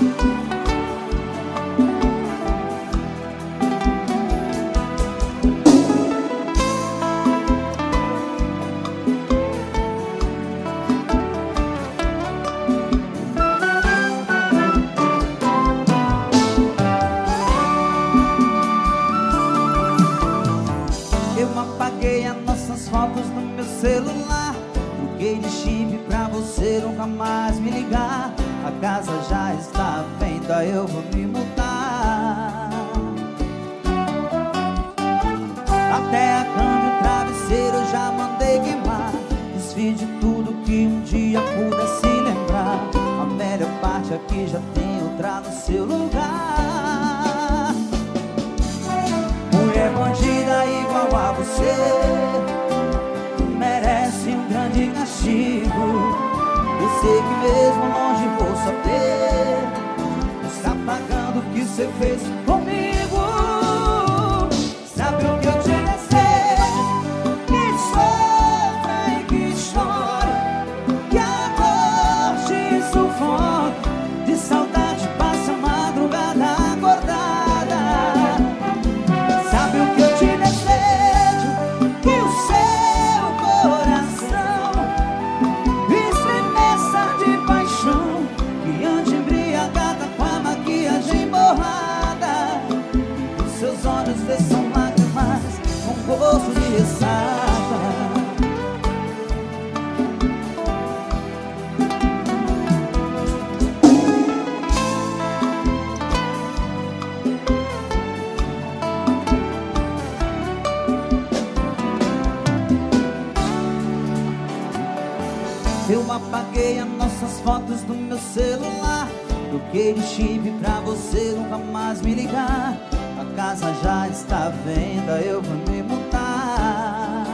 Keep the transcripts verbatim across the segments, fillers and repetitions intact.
Eu apaguei as nossas fotos no meu celular, troquei de chip pra você nunca mais me ligar. A casa já está à venda, eu vou me mudar. Até a cama e o travesseiro eu já mandei queimar. Desfiz de tudo que um dia pudesse lembrar. A melhor parte aqui já tem outra no seu lugar. Mulher bandida igual a você merece um grande castigo. Eu sei que mesmo longe vou saber, está pagando o que você fez comigo. Sabe o que eu te desejo? Que sofra e que chore, que a dor te sufoque, de saudade passa a madrugada acordada. Sabe o que eu te desejo? Que o seu coração estremeça de paixão, que ande embriagada com a maquiagem borrada, e os seus olhos desçam lágrimas com gosto de ressaca. Eu apaguei as nossas fotos do meu celular, troquei de chip pra você nunca mais me ligar. A casa já está à venda, eu vou me mudar.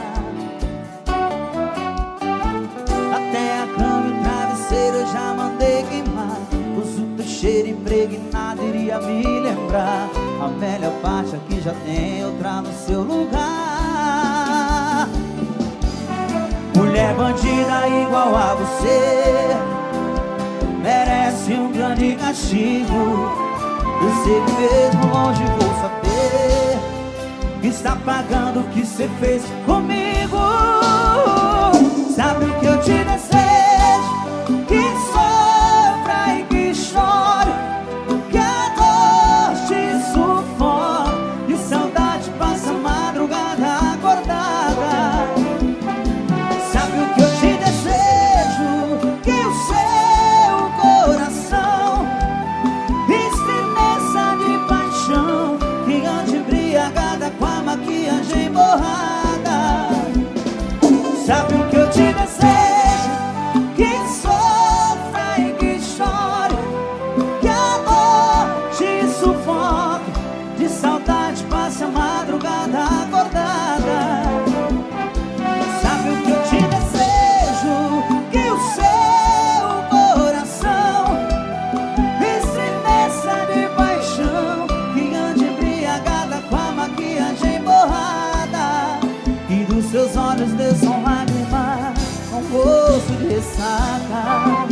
Até a cama e o travesseiro eu já mandei queimar. Pois o teu cheiro impregnado iria me lembrar. A melhor parte aqui já tem outra no seu lugar. Mulher bandida igual a você merece um grande castigo. Eu sei que mesmo longe vou saber, que está pagando o que você fez comigo. Sabe o que eu te desejo? Que sofra e que chore, que a dor te sufoque, de saudade passa a madrugada acordada. Sabe o que eu te desejo? Que o seu coração estremeça de paixão, que ande embriagada com a maquiagem borrada. Sabe o que eu te desejo? Que sofra e que chore, que a dor te sufoque, de saudade passe a madrugada acordada. Sabe o que eu te desejo? Que o seu coração estremeça de paixão, que ande embriagada com a maquiagem borrada, e dos seus olhos desçam lágrimas com gosto de ressaca.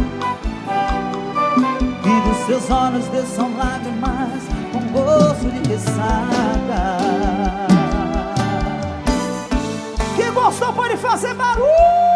E dos seus olhos desçam lágrimas com gosto de ressaca. Quem gostou pode fazer barulho.